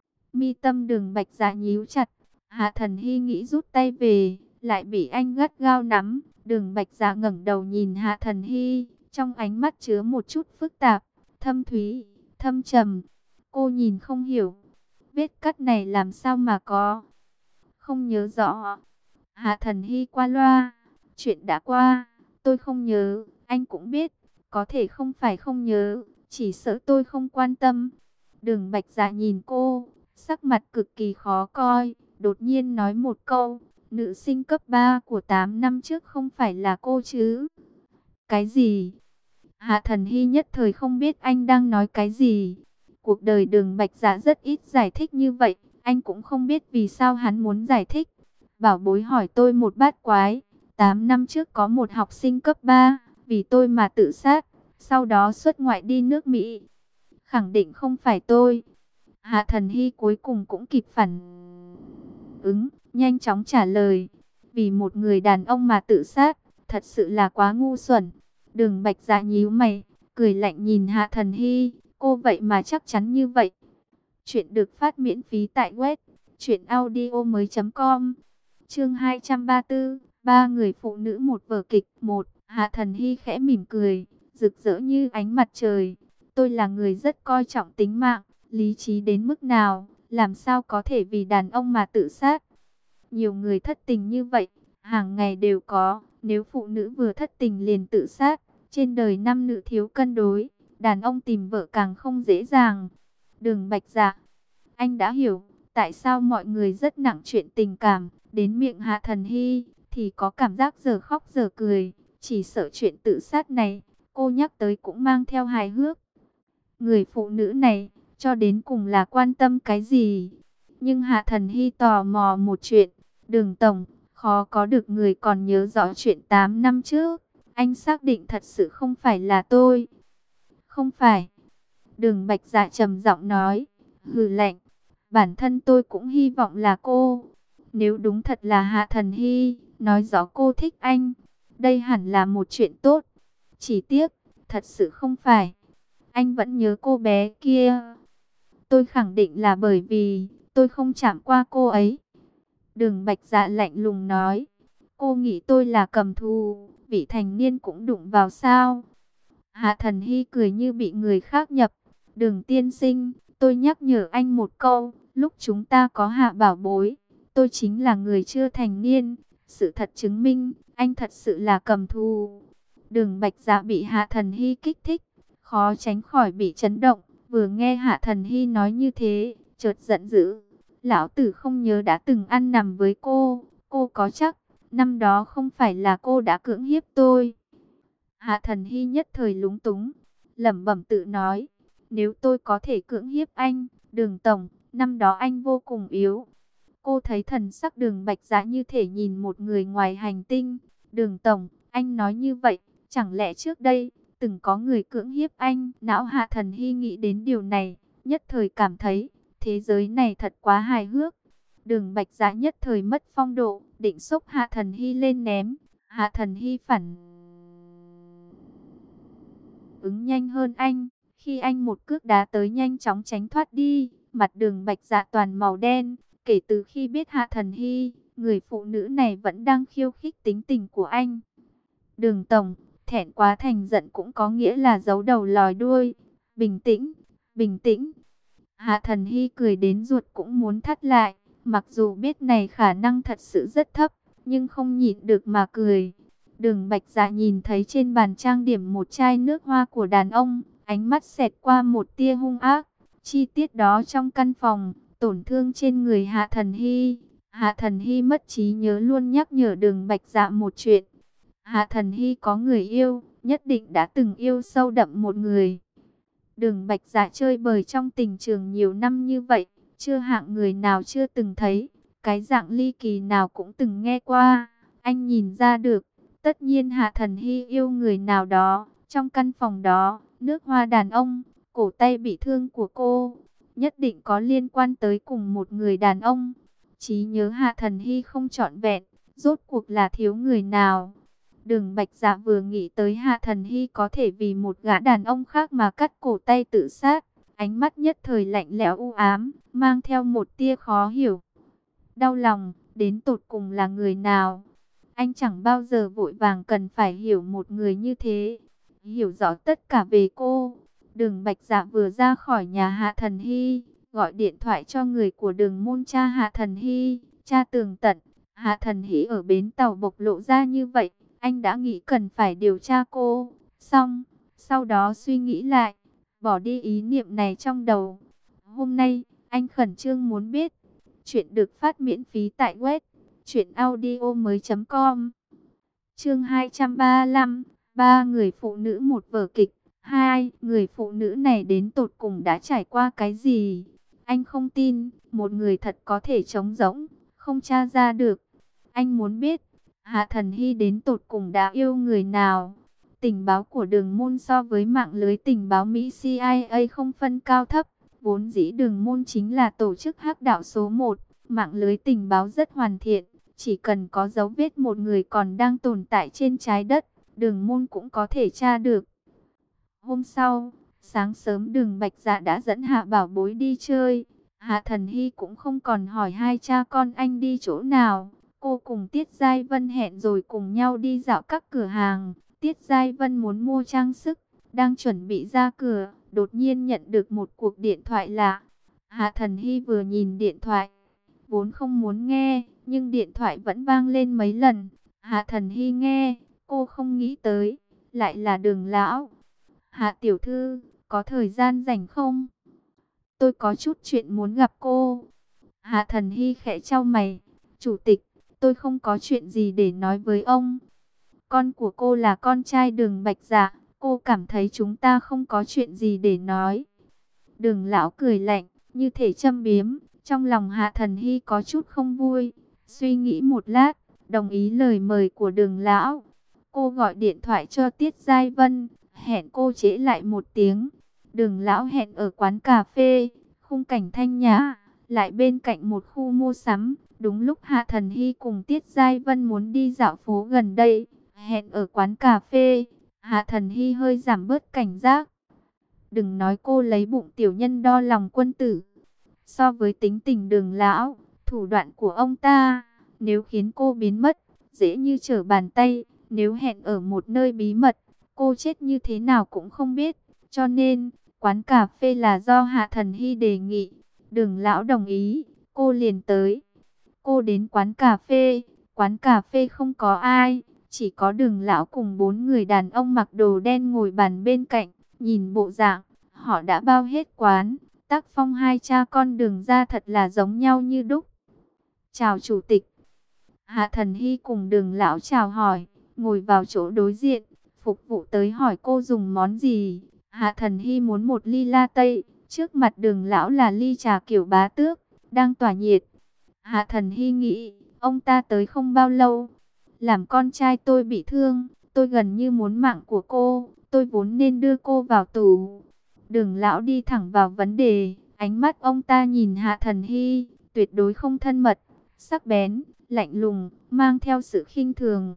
Mi tâm Đường Bạch Dạ nhíu chặt, Hạ Thần Hy nghĩ rút tay về, lại bị anh gắt gao nắm. Đường Bạch Dạ ngẩng đầu nhìn Hạ Thần Hy, trong ánh mắt chứa một chút phức tạp, thâm thúy, thâm trầm. Cô nhìn không hiểu, vết cắt này làm sao mà có? Không nhớ rõ. Hạ Thần Hy qua loa, chuyện đã qua, tôi không nhớ, anh cũng biết, có thể không phải không nhớ, chỉ sợ tôi không quan tâm. Đường Bạch Dạ nhìn cô, sắc mặt cực kỳ khó coi, đột nhiên nói một câu, nữ sinh cấp 3 của 8 năm trước không phải là cô chứ? Cái gì? Hạ Thần Hy nhất thời không biết anh đang nói cái gì. Cuộc đời Đường Bạch Dạ rất ít giải thích như vậy, Anh cũng không biết vì sao hắn muốn giải thích. Bảo bối hỏi tôi một bát quái. 8 năm trước có một học sinh cấp 3, vì tôi mà tự sát, sau đó xuất ngoại đi nước Mỹ. Khẳng định không phải tôi. Hạ Thần Hy cuối cùng cũng kịp phản ứng, nhanh chóng trả lời. Vì một người đàn ông mà tự sát, thật sự là quá ngu xuẩn. Đường Bạch Dạ nhíu mày, cười lạnh nhìn Hạ Thần Hy. Cô vậy mà chắc chắn như vậy. Chuyện được phát miễn phí tại web truyệnaudiomoi.com. Chương 234, ba người phụ nữ một vở kịch. Một, Hạ Thần Hy khẽ mỉm cười, rực rỡ như ánh mặt trời. Tôi là người rất coi trọng tính mạng, lý trí đến mức nào, làm sao có thể vì đàn ông mà tự sát. Nhiều người thất tình như vậy, hàng ngày đều có. Nếu phụ nữ vừa thất tình liền tự sát, trên đời nam nữ thiếu cân đối, đàn ông tìm vợ càng không dễ dàng. Đường Bạch Dạ, anh đã hiểu tại sao mọi người rất nặng chuyện tình cảm, đến miệng Hạ Thần Hy thì có cảm giác giờ khóc giờ cười. Chỉ sợ chuyện tự sát này, cô nhắc tới cũng mang theo hài hước. Người phụ nữ này, cho đến cùng là quan tâm cái gì? Nhưng Hạ Thần Hy tò mò một chuyện, Đường tổng, khó có được người còn nhớ rõ chuyện 8 năm trước. Anh xác định thật sự không phải là tôi. Không phải. Đường Bạch Dạ trầm giọng nói, hừ lạnh. Bản thân tôi cũng hy vọng là cô. Nếu đúng thật là Hạ Thần Hy, nói rõ cô thích anh, đây hẳn là một chuyện tốt. Chỉ tiếc, thật sự không phải. Anh vẫn nhớ cô bé kia. Tôi khẳng định là bởi vì tôi không chạm qua cô ấy. Đường Bạch Dạ lạnh lùng nói. Cô nghĩ tôi là cầm thú, vị thành niên cũng đụng vào sao? Hạ Thần Hy cười như bị người khác nhập. Đường tiên sinh, tôi nhắc nhở anh một câu, lúc chúng ta có Hạ bảo bối, tôi chính là người chưa thành niên. Sự thật chứng minh, anh thật sự là cầm thú. Đường Bạch Dạ bị Hạ Thần Hy kích thích, khó tránh khỏi bị chấn động. Vừa nghe Hạ Thần Hy nói như thế, chợt giận dữ. Lão tử không nhớ đã từng ăn nằm với cô có chắc năm đó không phải là cô đã cưỡng hiếp tôi? Hạ Thần Hy nhất thời lúng túng, lẩm bẩm tự nói, nếu tôi có thể cưỡng hiếp anh, Đường tổng, năm đó anh vô cùng yếu. Cô thấy thần sắc Đường Bạch Dạ như thể nhìn một người ngoài hành tinh. Đường tổng, anh nói như vậy, chẳng lẽ trước đây từng có người cưỡng hiếp anh? Não Hạ Thần Hy nghĩ đến điều này, nhất thời cảm thấy thế giới này thật quá hài hước. Đường Bạch Dạ nhất thời mất phong độ, định xốc Hạ Thần Hy lên ném. Hạ Thần Hy phản ứng nhanh hơn anh. Khi anh một cước đá tới nhanh chóng tránh thoát đi, mặt Đường Bạch Dạ toàn màu đen. Kể từ khi biết Hạ Thần Hy, người phụ nữ này vẫn đang khiêu khích tính tình của anh. Đường tổng, thẹn quá thành giận cũng có nghĩa là giấu đầu lòi đuôi. Bình tĩnh, bình tĩnh. Hạ Thần Hy cười đến ruột cũng muốn thắt lại. Mặc dù biết này khả năng thật sự rất thấp, nhưng không nhịn được mà cười. Đường Bạch Dạ nhìn thấy trên bàn trang điểm một chai nước hoa của đàn ông, ánh mắt xẹt qua một tia hung ác. Chi tiết đó trong căn phòng, tổn thương trên người Hạ Thần Hy. Hạ Thần Hy mất trí nhớ luôn nhắc nhở Đường Bạch Dạ một chuyện. Hạ Thần Hy có người yêu, nhất định đã từng yêu sâu đậm một người. Đường Bạch Dạ chơi bời trong tình trường nhiều năm như vậy, chưa hạng người nào chưa từng thấy, cái dạng ly kỳ nào cũng từng nghe qua. Anh nhìn ra được, tất nhiên Hạ Thần Hy yêu người nào đó. Trong căn phòng đó, nước hoa đàn ông, cổ tay bị thương của cô, nhất định có liên quan tới cùng một người đàn ông. Trí nhớ Hạ Thần Hy không trọn vẹn, rốt cuộc là thiếu người nào? Đường Bạch Dạ vừa nghĩ tới Hạ Thần Hy có thể vì một gã đàn ông khác mà cắt cổ tay tự sát, ánh mắt nhất thời lạnh lẽo u ám, mang theo một tia khó hiểu. Đau lòng, đến tột cùng là người nào? Anh chẳng bao giờ vội vàng cần phải hiểu một người như thế, hiểu rõ tất cả về cô. Đường Bạch Dạ vừa ra khỏi nhà Hạ Thần Hy, gọi điện thoại cho người của Đường môn cha Hạ Thần Hy, tra tường tận. Hạ Thần Hy ở bến tàu bộc lộ ra như vậy, anh đã nghĩ cần phải điều tra cô. Xong, sau đó suy nghĩ lại, bỏ đi ý niệm này trong đầu. Hôm nay, anh khẩn trương muốn biết. Chuyện được phát miễn phí tại web truyệnaudiomoi.com. Chương 235, ba người phụ nữ một vở kịch. Hai người phụ nữ này đến tột cùng đã trải qua cái gì? Anh không tin, một người thật có thể trống rỗng, không tra ra được. Anh muốn biết, Hạ Thần Hy đến tột cùng đã yêu người nào? Tình báo của Đường Môn so với mạng lưới tình báo Mỹ CIA không phân cao thấp. Vốn dĩ Đường Môn chính là tổ chức hắc đạo số 1, mạng lưới tình báo rất hoàn thiện. Chỉ cần có dấu vết một người còn đang tồn tại trên trái đất, Đường Môn cũng có thể tra được. Hôm sau, sáng sớm Đường Bạch Dạ đã dẫn Hạ Bảo Bối đi chơi. Hạ Thần Hy cũng không còn hỏi hai cha con anh đi chỗ nào. Cô cùng Tiết Giai Vân hẹn rồi cùng nhau đi dạo các cửa hàng. Tiết Giai Vân muốn mua trang sức, đang chuẩn bị ra cửa, đột nhiên nhận được một cuộc điện thoại lạ. Hạ Thần Hy vừa nhìn điện thoại, vốn không muốn nghe, nhưng điện thoại vẫn vang lên mấy lần. Hạ Thần Hy nghe, cô không nghĩ tới, lại là Đường lão. Hạ tiểu thư, có thời gian rảnh không? Tôi có chút chuyện muốn gặp cô. Hạ Thần Hy khẽ chau mày. Chủ tịch, tôi không có chuyện gì để nói với ông. Con của cô là con trai Đường Bạch Dạ. Cô cảm thấy chúng ta không có chuyện gì để nói. Đường lão cười lạnh, như thể châm biếm. Trong lòng Hạ Thần Hy có chút không vui. Suy nghĩ một lát, đồng ý lời mời của Đường lão. Cô gọi điện thoại cho Tiết Giai Vân, hẹn cô trễ lại một tiếng. Đường lão hẹn ở quán cà phê, khung cảnh thanh nhã, lại bên cạnh một khu mua sắm. Đúng lúc Hạ Thần Hy cùng Tiết Giai Vân muốn đi dạo phố gần đây, hẹn ở quán cà phê. Hạ Thần Hy hơi giảm bớt cảnh giác. Đừng nói cô lấy bụng tiểu nhân đo lòng quân tử. So với tính tình Đường lão, thủ đoạn của ông ta, nếu khiến cô biến mất, dễ như trở bàn tay. Nếu hẹn ở một nơi bí mật, cô chết như thế nào cũng không biết. Cho nên, quán cà phê là do Hạ Thần Hy đề nghị. Đường lão đồng ý, cô liền tới. Cô đến quán cà phê không có ai, chỉ có Đường lão cùng 4 người đàn ông mặc đồ đen ngồi bàn bên cạnh. Nhìn bộ dạng, họ đã bao hết quán. Tác phong hai cha con Đường ra thật là giống nhau như đúc. Chào chủ tịch. Hạ Thần Hy cùng Đường lão chào hỏi, ngồi vào chỗ đối diện. Phục vụ tới hỏi cô dùng món gì. Hạ Thần Hy muốn một ly latte. Trước mặt Đường lão là ly trà kiểu Bá Tước, đang tỏa nhiệt. Hạ Thần Hy nghĩ, ông ta tới không bao lâu, làm con trai tôi bị thương, tôi gần như muốn mạng của cô, tôi vốn nên đưa cô vào tù. Đường lão đi thẳng vào vấn đề, ánh mắt ông ta nhìn Hạ Thần Hy, tuyệt đối không thân mật, sắc bén, lạnh lùng, mang theo sự khinh thường.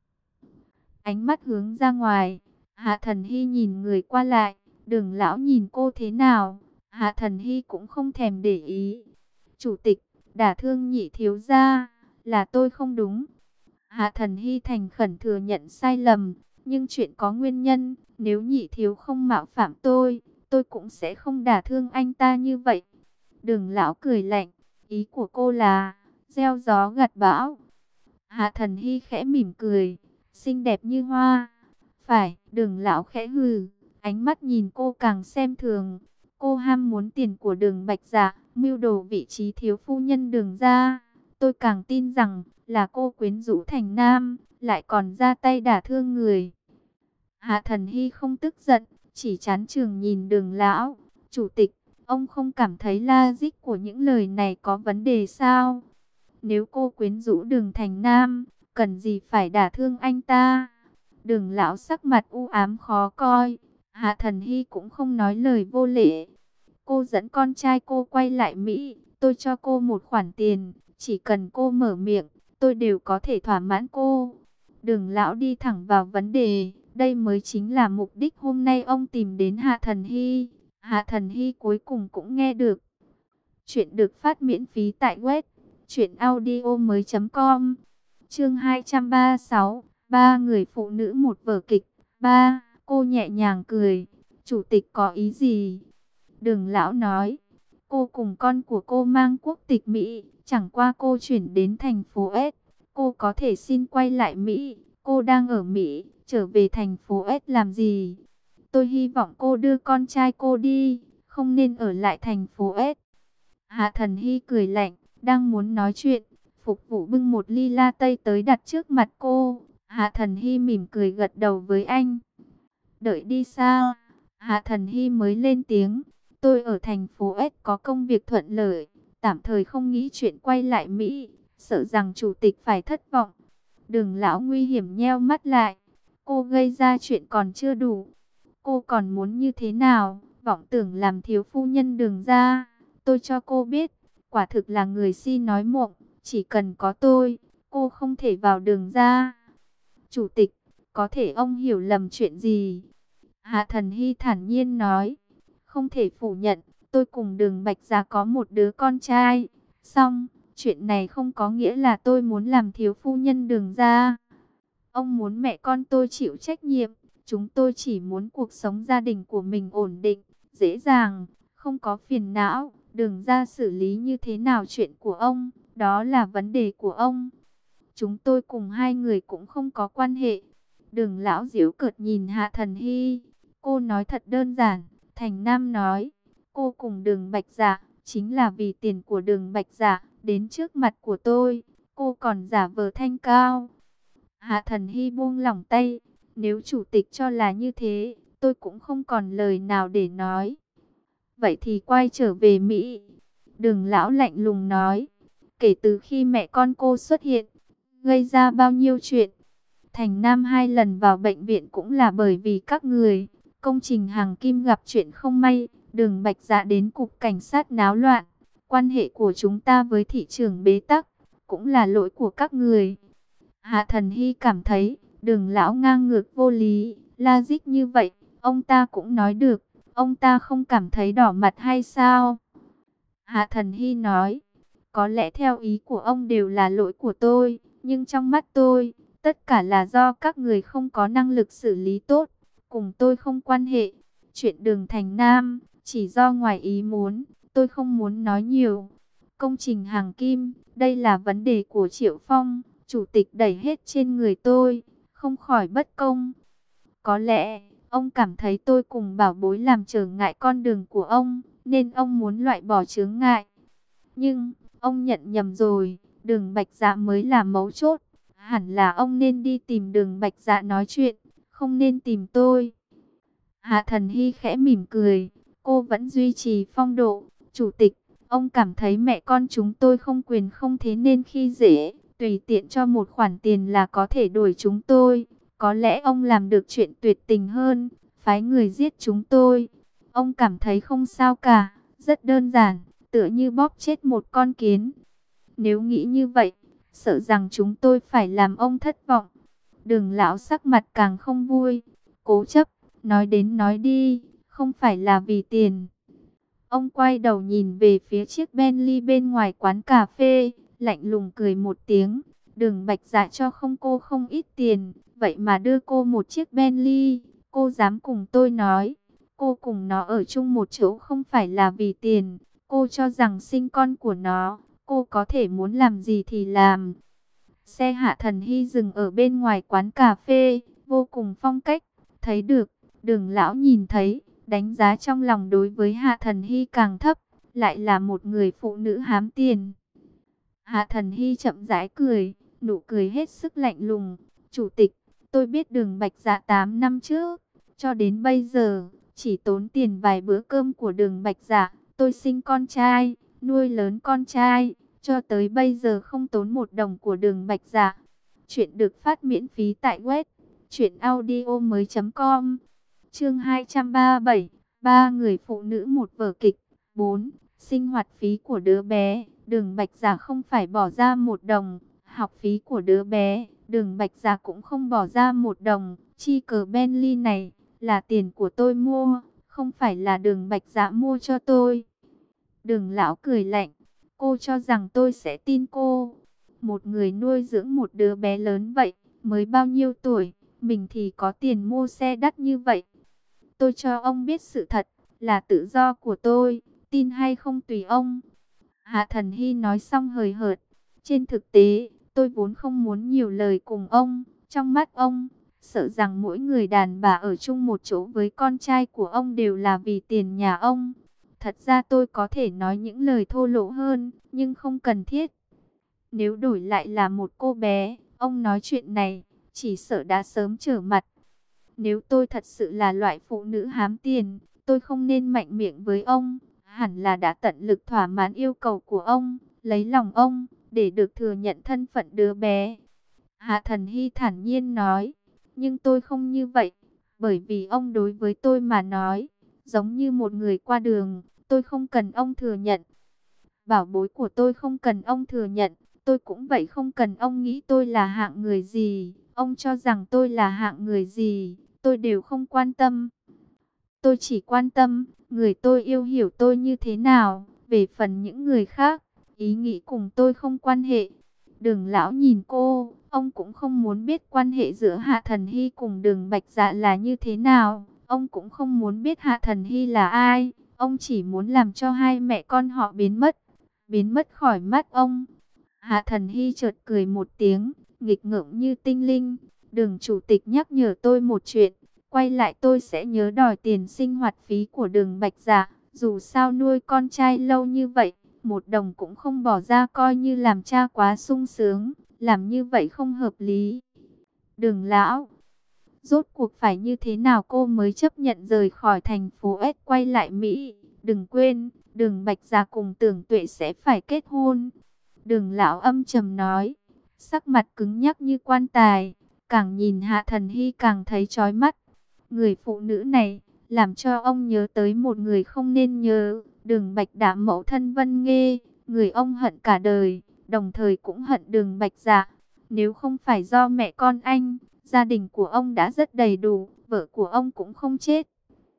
Ánh mắt hướng ra ngoài, Hạ Thần Hy nhìn người qua lại, Đường lão nhìn cô thế nào, Hạ Thần Hy cũng không thèm để ý. Chủ tịch, đả thương Nhị thiếu gia, là tôi không đúng. Hạ Thần Hy thành khẩn thừa nhận sai lầm, nhưng chuyện có nguyên nhân, nếu Nhị thiếu không mạo phạm tôi cũng sẽ không đả thương anh ta như vậy. Đường lão cười lạnh, ý của cô là gieo gió gặt bão. Hạ Thần Hy khẽ mỉm cười, xinh đẹp như hoa. Phải, Đường lão khẽ hừ, ánh mắt nhìn cô càng xem thường. Cô ham muốn tiền của Đường Bạch Dạ, mưu đồ vị trí thiếu phu nhân Đường gia. Tôi càng tin rằng là cô quyến rũ Thành Nam, lại còn ra tay đả thương người. Hạ Thần Hy không tức giận, chỉ chán chường nhìn Đường lão. Chủ tịch, ông không cảm thấy logic của những lời này có vấn đề sao? Nếu cô quyến rũ Đường Thành Nam, cần gì phải đả thương anh ta? Đường lão sắc mặt u ám khó coi. Hạ Thần Hy cũng không nói lời vô lễ. Cô dẫn con trai cô quay lại Mỹ, tôi cho cô một khoản tiền, chỉ cần cô mở miệng, tôi đều có thể thỏa mãn cô. Đường lão đi thẳng vào vấn đề, đây mới chính là mục đích hôm nay ông tìm đến Hạ Thần Hy. Hạ Thần Hy cuối cùng cũng nghe được. Chuyện được phát miễn phí tại web truyệnaudiomoi.com. Chương 236, ba người phụ nữ một vở kịch. Cô nhẹ nhàng cười. Chủ tịch có ý gì? Đường lão nói, cô cùng con của cô mang quốc tịch Mỹ, chẳng qua cô chuyển đến thành phố S. Cô có thể xin quay lại Mỹ, cô đang ở Mỹ, trở về thành phố S làm gì? Tôi hy vọng cô đưa con trai cô đi, không nên ở lại thành phố S. Hạ Thần Hy cười lạnh, đang muốn nói chuyện, phục vụ bưng một ly latte tới đặt trước mặt cô. Hạ Thần Hy mỉm cười gật đầu với anh. Đợi đi sao? Hạ Thần Hy mới lên tiếng. Tôi ở thành phố S có công việc thuận lợi, tạm thời không nghĩ chuyện quay lại Mỹ, sợ rằng chủ tịch phải thất vọng. Đường lão nguy hiểm nheo mắt lại. Cô gây ra chuyện còn chưa đủ. Cô còn muốn như thế nào? Vọng tưởng làm thiếu phu nhân Đường ra. Tôi cho cô biết, quả thực là người si nói mộng. Chỉ cần có tôi, cô không thể vào Đường ra. Chủ tịch, có thể ông hiểu lầm chuyện gì? Hạ Thần Hy thản nhiên nói. Không thể phủ nhận, tôi cùng Đường Bạch Gia có một đứa con trai. Xong, chuyện này không có nghĩa là tôi muốn làm thiếu phu nhân Đường ra. Ông muốn mẹ con tôi chịu trách nhiệm. Chúng tôi chỉ muốn cuộc sống gia đình của mình ổn định, dễ dàng, không có phiền não. Đường ra xử lý như thế nào chuyện của ông, đó là vấn đề của ông. Chúng tôi cùng hai người cũng không có quan hệ. Đường lão giễu cợt nhìn Hạ Thần Hy. Cô nói thật đơn giản. Thành Nam nói, cô cùng Đường Bạch Dạ chính là vì tiền của Đường Bạch Dạ đến trước mặt của tôi. Cô còn giả vờ thanh cao. Hạ Thần Hy buông lỏng tay. Nếu chủ tịch cho là như thế, tôi cũng không còn lời nào để nói. Vậy thì quay trở về Mỹ. Đường lão lạnh lùng nói. Kể từ khi mẹ con cô xuất hiện, gây ra bao nhiêu chuyện. Thành Nam 2 lần vào bệnh viện cũng là bởi vì các người. Công trình Hàng Kim gặp chuyện không may, Đường Bạch Dạ đến cục cảnh sát náo loạn. Quan hệ của chúng ta với thị trường bế tắc, cũng là lỗi của các người. Hạ Thần Hy cảm thấy, Đường lão ngang ngược vô lý, logic như vậy, ông ta cũng nói được, ông ta không cảm thấy đỏ mặt hay sao? Hạ Thần Hy nói, có lẽ theo ý của ông đều là lỗi của tôi, nhưng trong mắt tôi, tất cả là do các người không có năng lực xử lý tốt, cùng tôi không quan hệ. Chuyện Đường Thành Nam, chỉ do ngoài ý muốn, tôi không muốn nói nhiều. Công trình Hàng Kim, đây là vấn đề của Triệu Phong, chủ tịch đẩy hết trên người tôi, không khỏi bất công. Có lẽ, ông cảm thấy tôi cùng bảo bối làm trở ngại con đường của ông, nên ông muốn loại bỏ chướng ngại. Nhưng, ông nhận nhầm rồi, Đường Bạch Dạ mới là mấu chốt. Hẳn là ông nên đi tìm Đường Bạch Dạ nói chuyện, không nên tìm tôi. Hạ Thần Hy khẽ mỉm cười, cô vẫn duy trì phong độ. Chủ tịch, ông cảm thấy mẹ con chúng tôi không quyền không thế nên khi dễ, tùy tiện cho một khoản tiền là có thể đuổi chúng tôi. Có lẽ ông làm được chuyện tuyệt tình hơn, phái người giết chúng tôi. Ông cảm thấy không sao cả, rất đơn giản, tựa như bóp chết một con kiến. Nếu nghĩ như vậy, sợ rằng chúng tôi phải làm ông thất vọng. Đường lão sắc mặt càng không vui, cố chấp, nói đến nói đi, không phải là vì tiền. Ông quay đầu nhìn về phía chiếc Bentley bên ngoài quán cà phê, lạnh lùng cười một tiếng. Đường Bạch Dạ cho không cô không ít tiền, vậy mà đưa cô một chiếc Bentley. Cô dám cùng tôi nói, cô cùng nó ở chung một chỗ không phải là vì tiền. Cô cho rằng sinh con của nó, cô có thể muốn làm gì thì làm. Xe Hạ Thần Hy dừng ở bên ngoài quán cà phê, vô cùng phong cách. Thấy được, Đường lão nhìn thấy, đánh giá trong lòng đối với Hạ Thần Hy càng thấp, lại là một người phụ nữ hám tiền. Hạ Thần Hy chậm rãi cười, nụ cười hết sức lạnh lùng. Chủ tịch, tôi biết Đường Bạch Dạ 8 năm trước, cho đến bây giờ, chỉ tốn tiền vài bữa cơm của Đường Bạch Dạ. Tôi sinh con trai, nuôi lớn con trai, cho tới bây giờ không tốn một đồng của Đường Bạch Dạ. Chuyện được phát miễn phí tại web truyệnaudiomoi.com. Chương 237, ba người phụ nữ một vở kịch. 4. Sinh hoạt phí của đứa bé. Đường Bạch Dạ không phải bỏ ra một đồng. Học phí của đứa bé, Đường Bạch Dạ cũng không bỏ ra một đồng. Chi cờ Bentley này là tiền của tôi mua, không phải là Đường Bạch Dạ mua cho tôi. Đường lão cười lạnh. Cô cho rằng tôi sẽ tin cô? Một người nuôi dưỡng một đứa bé lớn vậy, mới bao nhiêu tuổi, mình thì có tiền mua xe đắt như vậy. Tôi cho ông biết sự thật, là tự do của tôi, tin hay không tùy ông. Hạ Thần Hy nói xong hời hợt. Trên thực tế, tôi vốn không muốn nhiều lời cùng ông. Trong mắt ông, sợ rằng mỗi người đàn bà ở chung một chỗ với con trai của ông đều là vì tiền nhà ông. Thật ra tôi có thể nói những lời thô lỗ hơn, nhưng không cần thiết. Nếu đổi lại là một cô bé, ông nói chuyện này, chỉ sợ đã sớm trở mặt. Nếu tôi thật sự là loại phụ nữ hám tiền, tôi không nên mạnh miệng với ông, hẳn là đã tận lực thỏa mãn yêu cầu của ông, lấy lòng ông, để được thừa nhận thân phận đứa bé. Hạ Thần Hy thản nhiên nói, nhưng tôi không như vậy, bởi vì ông đối với tôi mà nói, giống như một người qua đường, tôi không cần ông thừa nhận. Bảo bối của tôi không cần ông thừa nhận, tôi cũng vậy không cần ông nghĩ tôi là hạng người gì, ông cho rằng tôi là hạng người gì, tôi đều không quan tâm. Tôi chỉ quan tâm, người tôi yêu hiểu tôi như thế nào, về phần những người khác, ý nghĩ cùng tôi không quan hệ. Đường lão nhìn cô, ông cũng không muốn biết quan hệ giữa Hạ Thần Hy cùng Đường Bạch Dạ là như thế nào, ông cũng không muốn biết Hạ Thần Hy là ai, ông chỉ muốn làm cho hai mẹ con họ biến mất khỏi mắt ông. Hạ Thần Hy chợt cười một tiếng, nghịch ngợm như tinh linh. Đường chủ tịch nhắc nhở tôi một chuyện, quay lại tôi sẽ nhớ đòi tiền sinh hoạt phí của Đường Bạch Dạ. Dù sao nuôi con trai lâu như vậy, một đồng cũng không bỏ ra, coi như làm cha quá sung sướng, làm như vậy không hợp lý. Đường lão, rốt cuộc phải như thế nào cô mới chấp nhận rời khỏi thành phố S quay lại Mỹ? Đừng quên, Đường Bạch Dạ cùng Tưởng Tuệ sẽ phải kết hôn. Đường lão âm trầm nói, sắc mặt cứng nhắc như quan tài, càng nhìn Hạ Thần Hy càng thấy chói mắt. Người phụ nữ này, làm cho ông nhớ tới một người không nên nhớ, Đường Bạch Đả mẫu thân Vân Nghê, người ông hận cả đời, đồng thời cũng hận Đường Bạch Dạ. Nếu không phải do mẹ con anh, gia đình của ông đã rất đầy đủ, vợ của ông cũng không chết.